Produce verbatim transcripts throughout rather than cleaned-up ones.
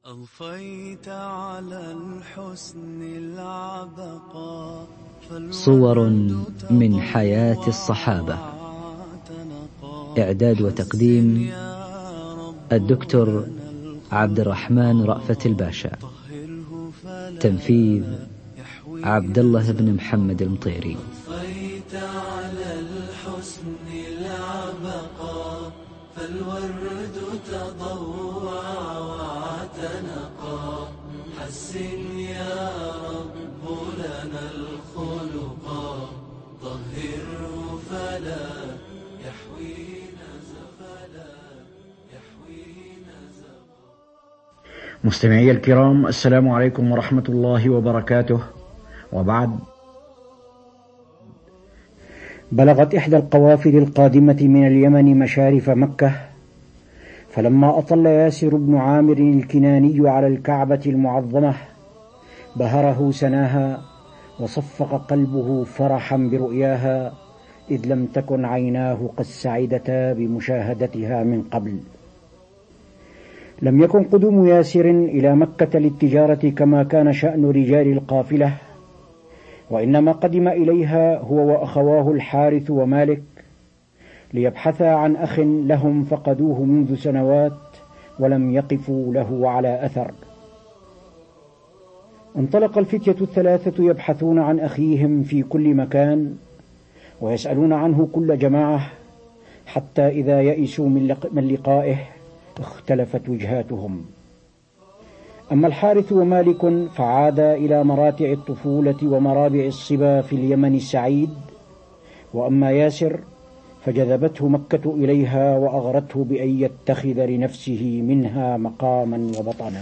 أضفيت على الحسن العبقى صور من حياة الصحابة. إعداد وتقديم الدكتور عبد الرحمن رأفت الباشا. تنفيذ عبد الله بن محمد المطيري. أضفيت على الحسن العبقى فالورد تضوع واعتنقا حسن يا رب لنا الخلقا طهره فلا يحوينا زفلا يحوينا زفلا. مستمعي الكرام، السلام عليكم ورحمة الله وبركاته. وبعد، بلغت إحدى القوافل القادمة من اليمن مشارف مكة، فلما أطل ياسر بن عامر الكناني على الكعبة المعظمة بهره سناها وصفق قلبه فرحا برؤياها، إذ لم تكن عيناه قد سعدتا بمشاهدتها من قبل. لم يكن قدوم ياسر إلى مكة للتجارة كما كان شأن رجال القافلة، وإنما قدم إليها هو وأخواه الحارث ومالك ليبحثا عن أخ لهم فقدوه منذ سنوات ولم يقفوا له على أثر. انطلق الفتية الثلاثة يبحثون عن أخيهم في كل مكان ويسألون عنه كل جماعة، حتى إذا يئسوا من لقائه اختلفت وجهاتهم. أما الحارث ومالك فعادا إلى مراتع الطفولة ومرابع الصبا في اليمن السعيد، وأما ياسر فجذبته مكة إليها وأغرته بأن يتخذ لنفسه منها مقاما وبطنا،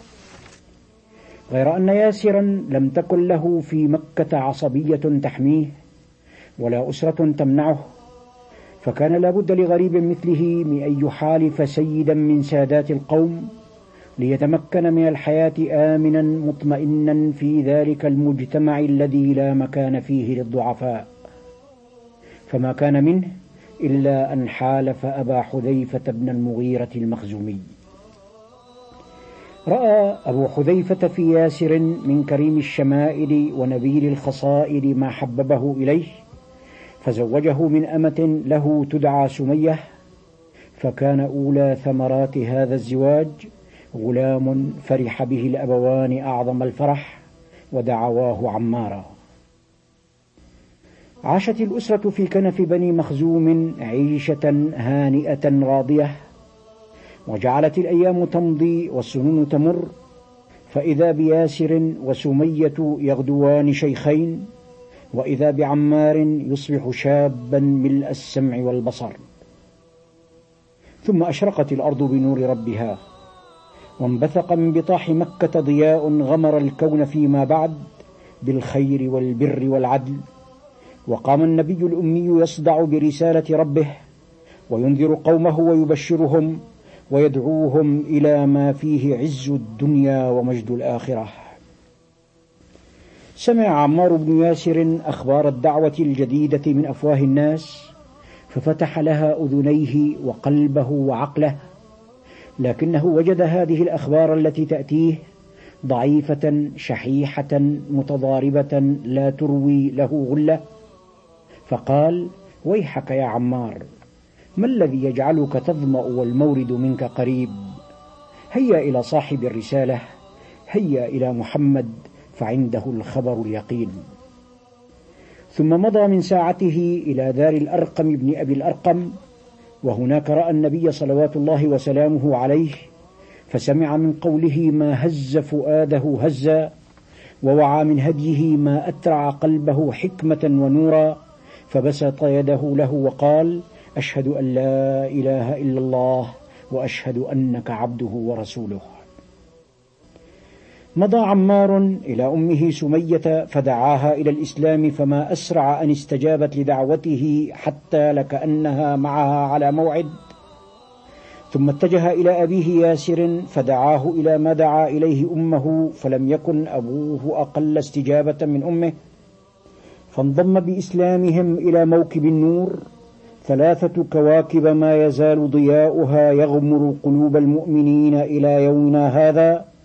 غير أن ياسرا لم تكن له في مكة عصبية تحميه ولا أسرة تمنعه، فكان لا بد لغريب مثله من أن يحالف سيدا من سادات القوم ليتمكن من الحياة آمنا مطمئنا في ذلك المجتمع الذي لا مكان فيه للضعفاء. فما كان منه إلا أن حالف أبا حذيفة بن المغيرة المخزومي. رأى أبو حذيفة في ياسر من كريم الشمائل ونبيل الخصائل ما حببه إليه، فزوجه من أمة له تدعى سمية، فكان أولى ثمرات هذا الزواج غلام فرح به الأبوان أعظم الفرح ودعواه عمارا. عاشت الأسرة في كنف بني مخزوم عيشة هانئة راضية، وجعلت الأيام تمضي والسنون تمر، فإذا بياسر وسمية يغدوان شيخين، وإذا بعمار يصبح شابا ملء السمع والبصر. ثم أشرقت الأرض بنور ربها، وانبثق من بطاح مكة ضياء غمر الكون فيما بعد بالخير والبر والعدل، وقام النبي الأمي يصدع برسالة ربه وينذر قومه ويبشرهم ويدعوهم إلى ما فيه عز الدنيا ومجد الآخرة. سمع عمار بن ياسر أخبار الدعوة الجديدة من أفواه الناس، ففتح لها أذنيه وقلبه وعقله، لكنه وجد هذه الأخبار التي تأتيه ضعيفة شحيحة متضاربة لا تروي له غلة، فقال: ويحك يا عمار، ما الذي يجعلك تظمأ والمورد منك قريب؟ هيا إلى صاحب الرسالة، هيا إلى محمد فعنده الخبر اليقين. ثم مضى من ساعته إلى دار الأرقم بن أبي الأرقم، وهناك رأى النبي صلوات الله وسلامه عليه، فسمع من قوله ما هز فؤاده هزا، ووعى من هديه ما أترع قلبه حكمة ونورا، فبسط يده له وقال: أشهد أن لا إله إلا الله وأشهد أنك عبده ورسوله. مضى عمار إلى أمه سمية فدعاها إلى الإسلام، فما أسرع أن استجابت لدعوته حتى لكأنها معها على موعد. ثم اتجه إلى أبيه ياسر فدعاه إلى ما دعا إليه أمه، فلم يكن أبوه أقل استجابة من أمه، فانضم بإسلامهم إلى موكب النور، ثلاثة كواكب ما يزال ضياؤها يغمر قلوب المؤمنين إلى يومنا هذا،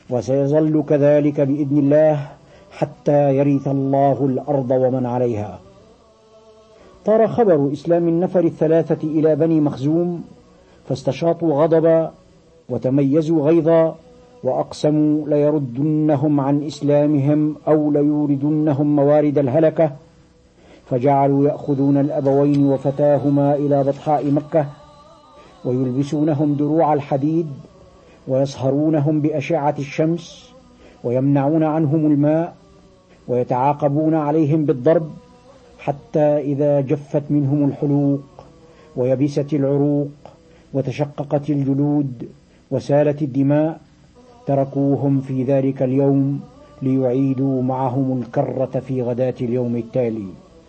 وسيظل كذلك بإذن الله حتى يرث الله الأرض ومن عليها. طار خبر إسلام النفر الثلاثة إلى بني مخزوم، فاستشاطوا غضبا وتميزوا غيظا، وأقسموا ليردنهم عن إسلامهم أو ليوردنهم موارد الهلكة، فجعلوا يأخذون الأبوين وفتاهما إلى بطحاء مكة، ويلبسونهم دروع الحديد، ويصهرونهم بأشعة الشمس، ويمنعون عنهم الماء، ويتعاقبون عليهم بالضرب، حتى إذا جفت منهم الحلوق ويبست العروق وتشققت الجلود وسالت الدماء، تركوهم في ذلك اليوم ليعيدوا معهم الكرة في غداة اليوم التالي.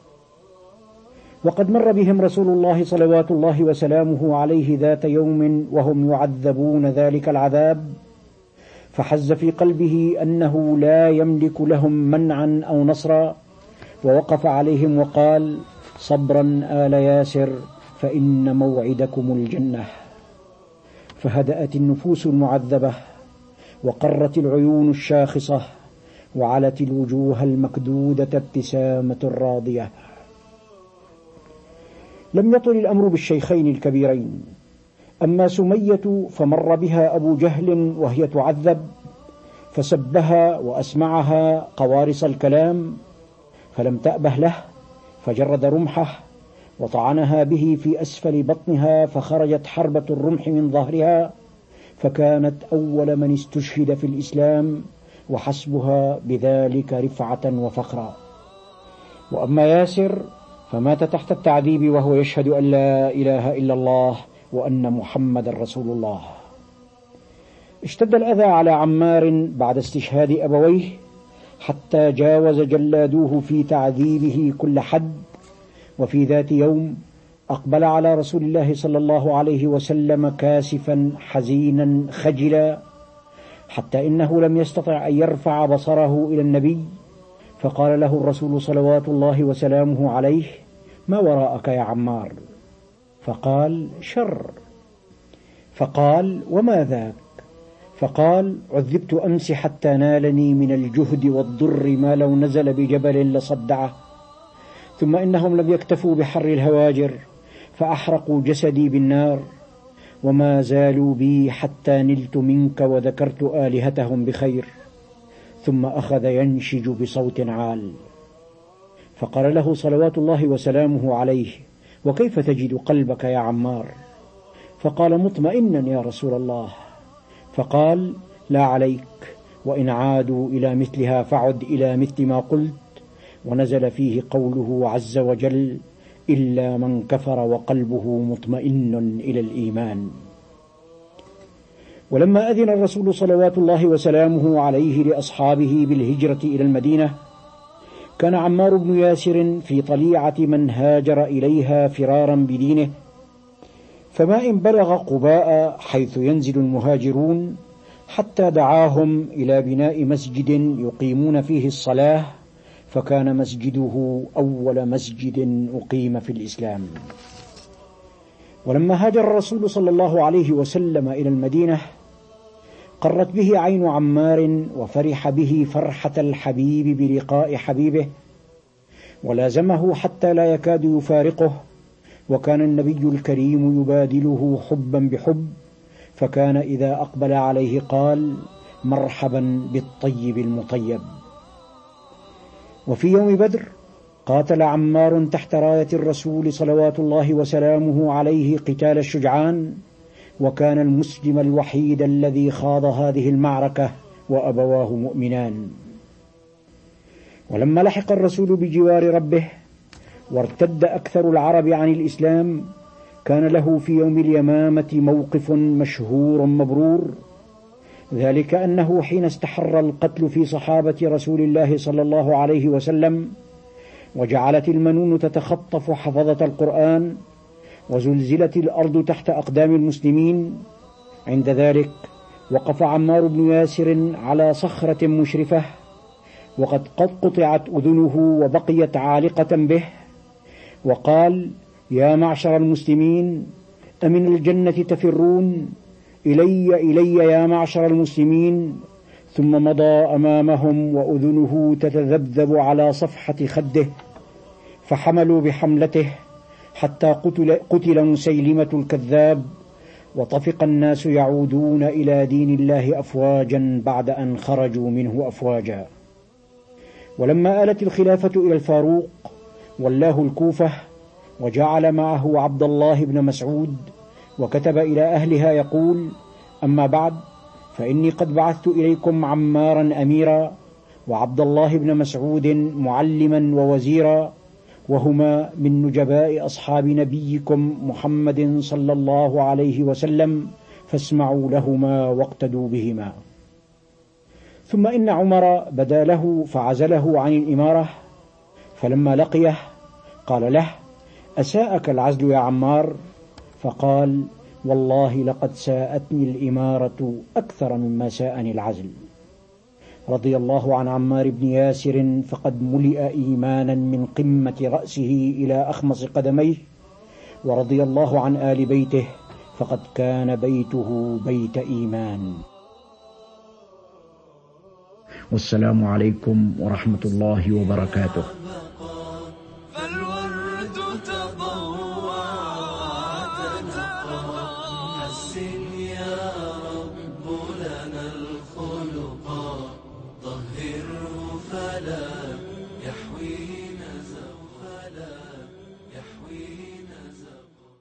وقد مر بهم رسول الله صلوات الله وسلامه عليه ذات يوم وهم يعذبون ذلك العذاب، فحز في قلبه أنه لا يملك لهم منعا أو نصرا، ووقف عليهم وقال: صبرا آل ياسر فإن موعدكم الجنة. فهدأت النفوس المعذبة، وقرت العيون الشاخصة، وعلت الوجوه المكدودة ابتسامة راضية. لم يطل الأمر بالشيخين الكبيرين. أما سمية فمر بها أبو جهل وهي تعذب، فسبها وأسمعها قوارص الكلام، فلم تأبه له، فجرد رمحه وطعنها به في أسفل بطنها، فخرجت حربة الرمح من ظهرها، فكانت أول من استشهد في الإسلام، وحسبها بذلك رفعة وفخرا. وأما ياسر فمات تحت التعذيب وهو يشهد أن لا إله إلا الله وأن محمد رسول الله. اشتد الأذى على عمار بعد استشهاد أبويه، حتى جاوز جلادوه في تعذيبه كل حد. وفي ذات يوم أقبل على رسول الله صلى الله عليه وسلم كاسفا حزينا خجلا، حتى إنه لم يستطع أن يرفع بصره إلى النبي، فقال له الرسول صلوات الله وسلامه عليه: ما وراءك يا عمار؟ فقال: شر. فقال: وما ذاك؟ فقال: عذبت أمس حتى نالني من الجهد والضر ما لو نزل بجبل لصدعه، ثم إنهم لم يكتفوا بحر الهواجر فأحرقوا جسدي بالنار، وما زالوا بي حتى نلت منك وذكرت آلهتهم بخير. ثم أخذ ينشج بصوت عال، فقال له صلوات الله وسلامه عليه: وكيف تجد قلبك يا عمار؟ فقال: مطمئنا يا رسول الله. فقال: لا عليك، وإن عادوا إلى مثلها فعد إلى مثل ما قلت. ونزل فيه قوله عز وجل: إلا من كفر وقلبه مطمئن إلى الإيمان. ولما أذن الرسول صلوات الله وسلامه عليه لأصحابه بالهجرة إلى المدينة، كان عمار بن ياسر في طليعة من هاجر إليها فرارا بدينه، فما إن بلغ قباء حيث ينزل المهاجرون حتى دعاهم إلى بناء مسجد يقيمون فيه الصلاة، فكان مسجده أول مسجد أقيم في الإسلام. ولما هاجر الرسول صلى الله عليه وسلم إلى المدينة، قرت به عين عمار، وفرح به فرحة الحبيب بلقاء حبيبه، ولازمه حتى لا يكاد يفارقه. وكان النبي الكريم يبادله حبا بحب، فكان إذا أقبل عليه قال: مرحبا بالطيب المطيب. وفي يوم بدر قاتل عمار تحت راية الرسول صلوات الله وسلامه عليه قتال الشجعان، وكان المسلم الوحيد الذي خاض هذه المعركة وأبواه مؤمنان. ولما لحق الرسول بجوار ربه وارتد أكثر العرب عن الإسلام، كان له في يوم اليمامة موقف مشهور مبرور، ذلك أنه حين استحر القتل في صحابة رسول الله صلى الله عليه وسلم، وجعلت المنون تتخطف حفظة القرآن، وزلزلت الأرض تحت أقدام المسلمين، عند ذلك وقف عمار بن ياسر على صخرة مشرفة، وقد قد قطعت أذنه وبقيت عالقة به، وقال: يا معشر المسلمين، أمن الجنة تفرون؟ إلي إلي يا معشر المسلمين. ثم مضى أمامهم وأذنه تتذبذب على صفحة خده، فحملوا بحملته حتى قتل, قتل مسيلمة الكذاب، وطفق الناس يعودون إلى دين الله أفواجا بعد أن خرجوا منه أفواجا. ولما آلت الخلافة إلى الفاروق ولاه الكوفة، وجعل معه عبد الله بن مسعود، وكتب إلى أهلها يقول: أما بعد، فإني قد بعثت إليكم عمارا أميرا، وعبد الله بن مسعود معلما ووزيرا، وهما من نجباء أصحاب نبيكم محمد صلى الله عليه وسلم، فاسمعوا لهما واقتدوا بهما. ثم إن عمر بدا له فعزله عن الإمارة، فلما لقيه قال له: أساءك العزل يا عمار؟ فقال: والله لقد ساءتني الإمارة أكثر مما ساءني العزل. رضي الله عن عمار بن ياسر، فقد ملئ إيمانا من قمة رأسه إلى أخمص قدميه، ورضي الله عن آل بيته، فقد كان بيته بيت إيمان. والسلام عليكم ورحمة الله وبركاته.